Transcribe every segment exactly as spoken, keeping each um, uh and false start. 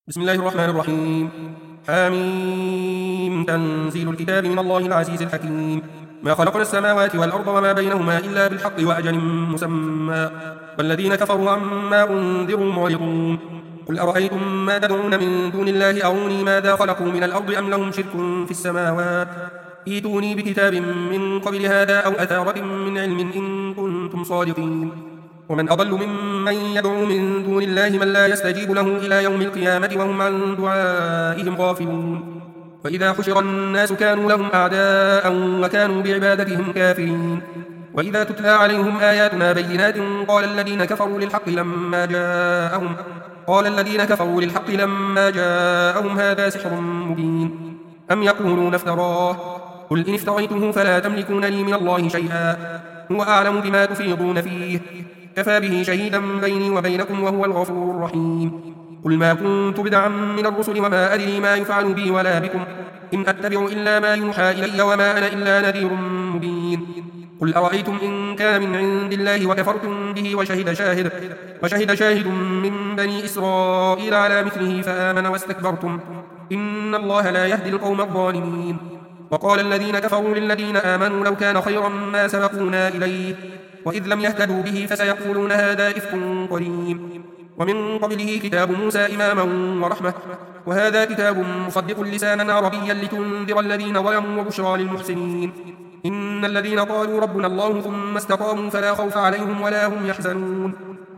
بسم الله الرحمن الرحيم. حميم. تنزيل الكتاب من الله العزيز الحكيم. ما خلقنا السماوات والأرض وما بينهما إلا بالحق وأجل مسمى والذين كفروا عما أنذروا معرضون. قل أرأيتم ما تدعون من دون الله أروني ماذا خلقوا من الأرض أم لهم شرك في السماوات ائتوني بكتاب من قبل هذا أو أثارة من علم إن كنتم صادقين. ومن أضل ممن يدعو من دون الله من لا يستجيب له إلى يوم القيامة وهم عن دعائهم غافلون. وإذا حشر الناس كانوا لهم أعداء وكانوا بعبادتهم كافرين. وإذا تتلى عليهم آياتنا بينات قال الذين كفروا للحق لما جاءهم قال الذين كفروا للحق لما جاءهم هذا سحر مبين أم يقولون افتراه قل إن افتريته فلا تملكون لي من الله شيئا هو أعلم بما تفيضون فيه كفى به شهيدا بيني وبينكم وهو الغفور الرحيم. قل ما كنت بدعا من الرسل وما أدري ما يفعل بي ولا بكم إن أتبع إلا ما يوحى إلي وما أنا إلا نذير مبين. قل أرأيتم إن كان من عند الله وكفرتم به وشهد شاهد وشهد شاهد من بني إسرائيل على مثله فآمن واستكبرتم إن الله لا يهدي القوم الظالمين. وقال الذين كفروا للذين آمنوا لو كان خيرا ما سبقونا إليه وإذ لم يهتدوا به فسيقولون هذا إفك قديم. ومن قبله كتاب موسى إماما ورحمة وهذا كتاب مصدق لسانا عربيا لتنذر الذين ظلموا وبشرى للمحسنين. إن الذين قالوا ربنا الله ثم استقاموا فلا خوف عليهم ولا هم يحزنون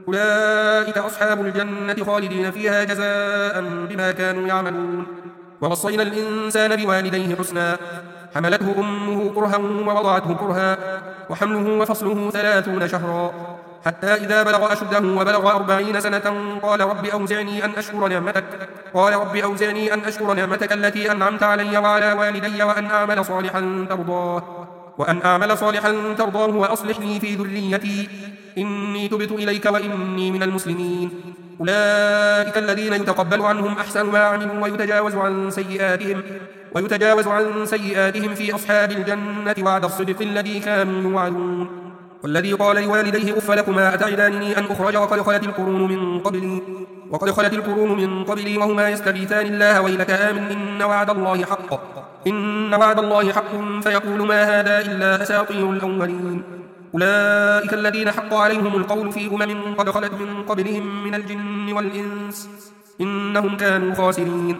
أولئك أصحاب الجنة خالدين فيها جزاء بما كانوا يعملون. ووصينا الإنسان بوالديه حسنا حملته أمه كرها ووضعته كرها وحمله وفصله ثلاثون شهرا حتى إذا بلغ أشده وبلغ أربعين سنة قال رب أوزعني أن أشكر نعمتك قال رب أوزعني أن أشكر نعمتك التي أنعمت علي وعلى والدي وأن أعمل صالحا ترضاه وأن أعمل صالحا ترضاه وأصلح لي في ذريتي إني تبت إليك وإني من المسلمين. أولئك الذين يتقبل عنهم أحسن ما عملوا ويتجاوز عن سيئاتهم ويتجاوز عن سيئاتهم في أصحاب الجنة وعد الصدق الذي كانوا يوعدون. والذي قال لوالديه أف لكما أتعدانني أن أخرج وقد خلت القرون من قبلي وقد خلت القرون من قبلي وهما يستغيثان الله ويلك آمن إن وعد الله حق إن وعد الله حق فيقول ما هذا إلا أساطير الأولين. أولئك الذين حق عليهم القول في أمم قد خلت من قبلهم من الجن والإنس إنهم كانوا خاسرين.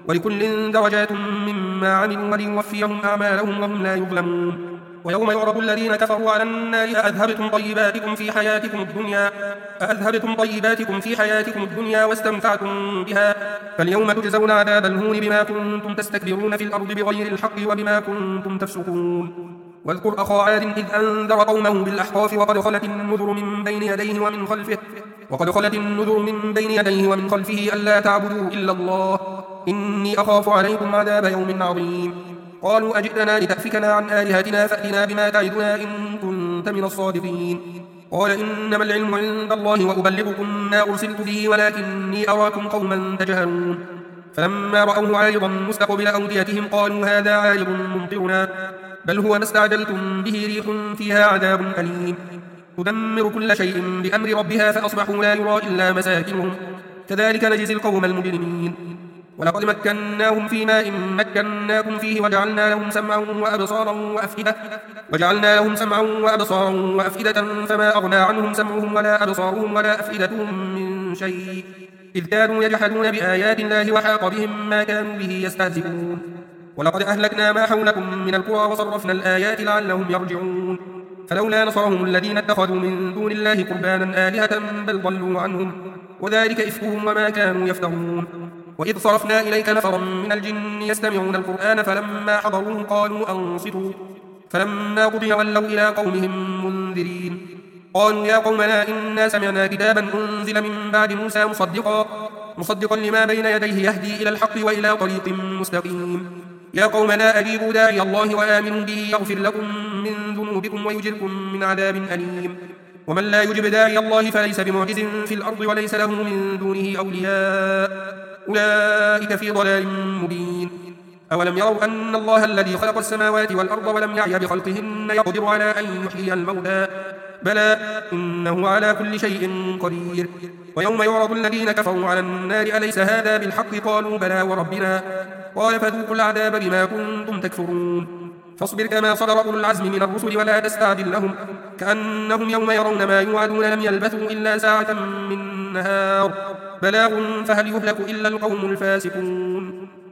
ولكل درجات مما عملوا وليوفيهم أعمالهم وهم لا يظلمون. ويوم يعرض الذين كفروا على النار أذهبتم طيباتكم في حياتكم الدنيا أذهبتم طيباتكم في حياتكم الدنيا واستمتعتم بها فاليوم تجزون عذاب الهون بما كنتم تستكبرون في الأرض بغير الحق وبما كنتم تفسقون. واذكر أخا عاد إذ أنذر قومه بالأحقاف وقد خلت النذر من بين يديه ومن خلفه وقد خلت النذر من بين يديه ومن خلفه ألا تعبدوا إلا الله إني أخاف عليكم عذاب يوم عظيم. قالوا أجئتنا لتأفكنا عن آلهتنا فأتنا بما تعدنا إن كنت من الصادقين. قال إنما العلم عند الله وأبلغكم ما أرسلت به ولكني أراكم قوما تجهلون. فلما رأوه عارضا مستقبل أوديتهم قالوا هذا عارض ممطرنا بل هو ما استعجلتم به ريح فيها عذاب أليم تدمر كل شيء بأمر ربها فأصبحوا لا يرى إلا مساكنهم كذلك نجزي القوم المجرمين. ولقد مكناهم في ماء مكناكم فيه وجعلنا لهم سمعا وأبصارا وأفئدة وجعلنا لهم سمعا وأبصارا وأفئدة فما أغنى عنهم سمعهم ولا أبصارهم ولا أفئدتهم من شيء إذ كانوا يجحدون بآيات الله وحاق بهم ما كانوا به يستهزئون. ولقد أهلكنا ما حولكم من القرى وصرفنا الآيات لعلهم يرجعون. فلولا نصرهم الذين اتخذوا من دون الله قربانا آلهة بل ضلوا عنهم وذلك إفكهم وما كانوا يفترون. وإذ صرفنا إليك نفرا من الجن يستمعون القرآن فلما حضروه قالوا أنصتوا فلما قضي ولوا إلى قومهم منذرين. قالوا يا قومنا إنا سمعنا كتابا أنزل من بعد موسى مصدقا مصدقا لما بين يديه يهدي إلى الحق وإلى طريق مستقيم. يا قومنا أجيبوا داعي الله وآمنوا به يغفر لكم من ذنوبكم ويجركم من عذاب أليم. ومن لا يجب داعي الله فليس بمعجز في الأرض وليس له من دونه أولياء أولئك في ضلال مبين. أولم يروا أن الله الذي خلق السماوات والأرض ولم يعي بخلقهن يقدر على أن يحيي الموتى بلى إنه على كل شيء قدير. ويوم يعرض الذين كفروا على النار أليس هذا بالحق قالوا بلى وربنا قال فذوقوا العذاب بما كنتم تكفرون. فاصبر كما صبر أولو العزم من الرسل ولا تستعجل لهم كأنهم يوم يرون ما يوعدون لم يلبثوا إلا ساعة من نهار بلاغ فهل يهلك إلا القوم الفاسقون.